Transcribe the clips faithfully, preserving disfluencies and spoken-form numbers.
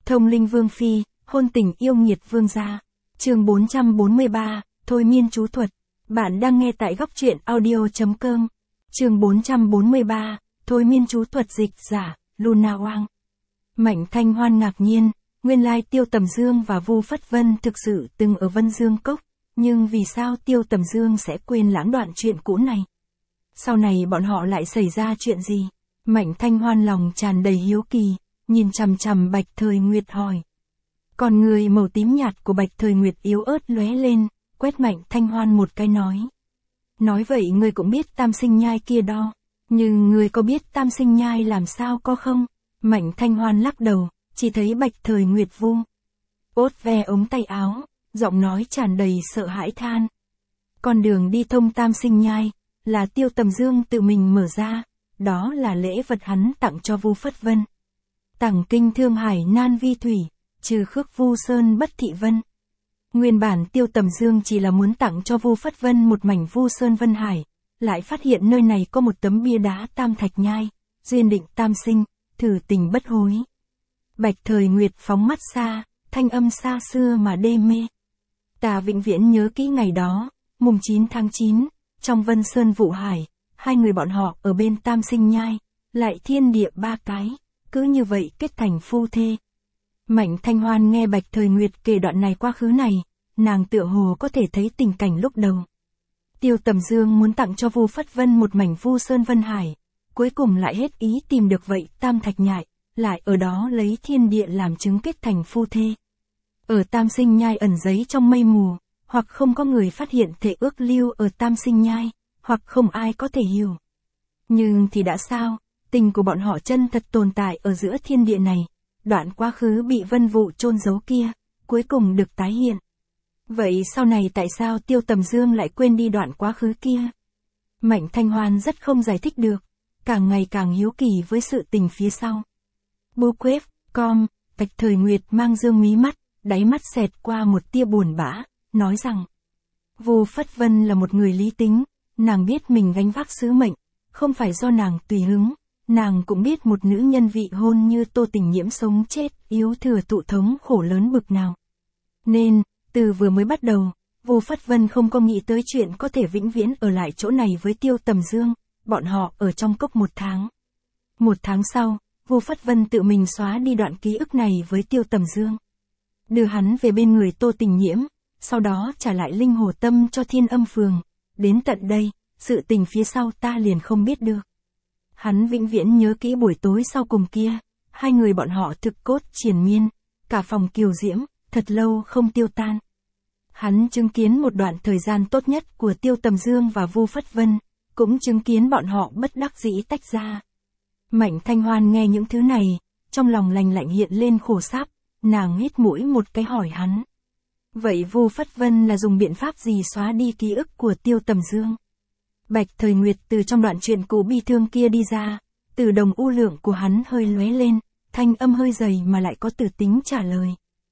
Thông linh vương phi, hôn tình yêu nghiệt vương gia. Chương bốn trăm bốn mươi ba, thôi miên chú thuật. Bạn đang nghe tại góc truyện audio chấm com. Chương bốn trăm bốn mươi ba, thôi miên chú thuật dịch giả, Luna Wang. Mạnh Thanh Hoan ngạc nhiên, nguyên lai Tiêu Tầm Dương và Vu Phất Vân thực sự từng ở Vân Dương Cốc, nhưng vì sao Tiêu Tầm Dương sẽ quên lãng đoạn chuyện cũ này? Sau này bọn họ lại xảy ra chuyện gì? Mạnh Thanh Hoan lòng tràn đầy hiếu kỳ, nhìn chằm chằm Bạch Thời Nguyệt hỏi. Còn người màu tím nhạt của Bạch Thời Nguyệt yếu ớt lóe lên, quét Mạnh Thanh Hoan một cái nói. Nói vậy người cũng biết Tam Sinh Nhai kia đo, nhưng người có biết Tam Sinh Nhai làm sao có không? Mạnh Thanh Hoan lắc đầu, chỉ thấy Bạch Thời Nguyệt vu ốt ve ống tay áo, giọng nói tràn đầy sợ hãi than. Con đường đi thông Tam Sinh Nhai, là Tiêu Tầm Dương tự mình mở ra, đó là lễ vật hắn tặng cho Vu Phất Vân. Tặng kinh Thương Hải nan vi thủy, trừ khước Vu Sơn bất thị vân. Nguyên bản Tiêu Tầm Dương chỉ là muốn tặng cho Vu Phất Vân một mảnh Vu Sơn Vân Hải, lại phát hiện nơi này có một tấm bia đá Tam Thạch Nhai, duyên định tam sinh, thử tình bất hối. Bạch Thời Nguyệt phóng mắt xa, thanh âm xa xưa mà đê mê. Ta vĩnh viễn nhớ kỹ ngày đó, mùng chín tháng chín, trong Vân Sơn Vụ Hải, hai người bọn họ ở bên Tam Sinh Nhai, lại thiên địa ba cái, cứ như vậy kết thành phu thê. Mạnh Thanh Hoan nghe Bạch Thời Nguyệt kể đoạn này quá khứ này, nàng tựa hồ có thể thấy tình cảnh lúc đầu. Tiêu Tầm Dương muốn tặng cho Vu Phất Vân một mảnh Vu Sơn Vân Hải, cuối cùng lại hết ý tìm được vậy Tam Thạch Nhai, lại ở đó lấy thiên địa làm chứng kết thành phu thê. Ở Tam Sinh Nhai ẩn giấy trong mây mù, hoặc không có người phát hiện thể ước lưu ở Tam Sinh Nhai, hoặc không ai có thể hiểu. Nhưng thì đã sao, tình của bọn họ chân thật tồn tại ở giữa thiên địa này, đoạn quá khứ bị vân vụ chôn giấu kia, cuối cùng được tái hiện. Vậy sau này tại sao Tiêu Tầm Dương lại quên đi đoạn quá khứ kia? Mạnh Thanh Hoan rất không giải thích được, càng ngày càng hiếu kỳ với sự tình phía sau. Bookquest chấm com, Bạch Thời Nguyệt mang dương mí mắt, đáy mắt xẹt qua một tia buồn bã, nói rằng Vu Phất Vân là một người lý tính, nàng biết mình gánh vác sứ mệnh, không phải do nàng tùy hứng, nàng cũng biết một nữ nhân vị hôn như Tô Tình Nhiễm sống chết, yếu thừa thụ thống khổ lớn bực nào. Nên, từ vừa mới bắt đầu, Vu Phất Vân không có nghĩ tới chuyện có thể vĩnh viễn ở lại chỗ này với Tiêu Tầm Dương, bọn họ ở trong cốc một tháng. Một tháng sau, Vu Phất Vân tự mình xóa đi đoạn ký ức này với Tiêu Tầm Dương. Đưa hắn về bên người Tô Tình Nhiễm, sau đó trả lại linh hồ tâm cho Thiên Âm Phường. Đến tận đây, sự tình phía sau ta liền không biết được. Hắn vĩnh viễn nhớ kỹ buổi tối sau cùng kia, hai người bọn họ thực cốt triền miên, cả phòng kiều diễm, thật lâu không tiêu tan. Hắn chứng kiến một đoạn thời gian tốt nhất của Tiêu Tầm Dương và Vu Phất Vân, cũng chứng kiến bọn họ bất đắc dĩ tách ra. Mạnh Thanh Hoan nghe những thứ này, trong lòng lành lạnh hiện lên khổ sáp, nàng hít mũi một cái hỏi hắn. Vậy Vu Phất Vân là dùng biện pháp gì xóa đi ký ức của Tiêu Tầm Dương? Bạch Thời Nguyệt từ trong đoạn chuyện cũ bi thương kia đi ra, từ đồng u lượng của hắn hơi lóe lên, thanh âm hơi dày mà lại có từ tính trả lời.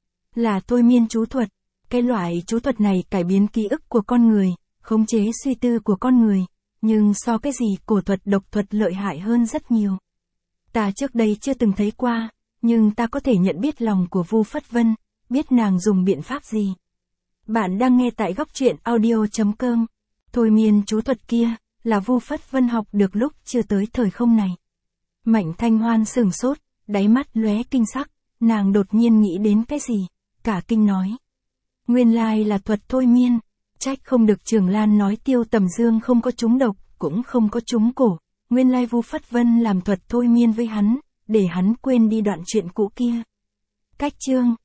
Là thôi miên chú thuật, cái loại chú thuật này cải biến ký ức của con người, khống chế suy tư của con người, nhưng so cái gì cổ thuật độc thuật lợi hại hơn rất nhiều. Ta trước đây chưa từng thấy qua, nhưng ta có thể nhận biết lòng của Vu Phất Vân, biết nàng dùng biện pháp gì. Bạn đang nghe tại góc truyện audio chấm com. Thôi miên chú thuật kia, là Vu Phất Vân học được lúc chưa tới thời không này. Mạnh Thanh Hoan sửng sốt, đáy mắt lóe kinh sắc, nàng đột nhiên nghĩ đến cái gì, cả kinh nói. Nguyên lai là thuật thôi miên, trách không được Trường Lan nói Tiêu Tầm Dương không có trúng độc, cũng không có trúng cổ, nguyên lai Vu Phất Vân làm thuật thôi miên với hắn, để hắn quên đi đoạn chuyện cũ kia. Cách chương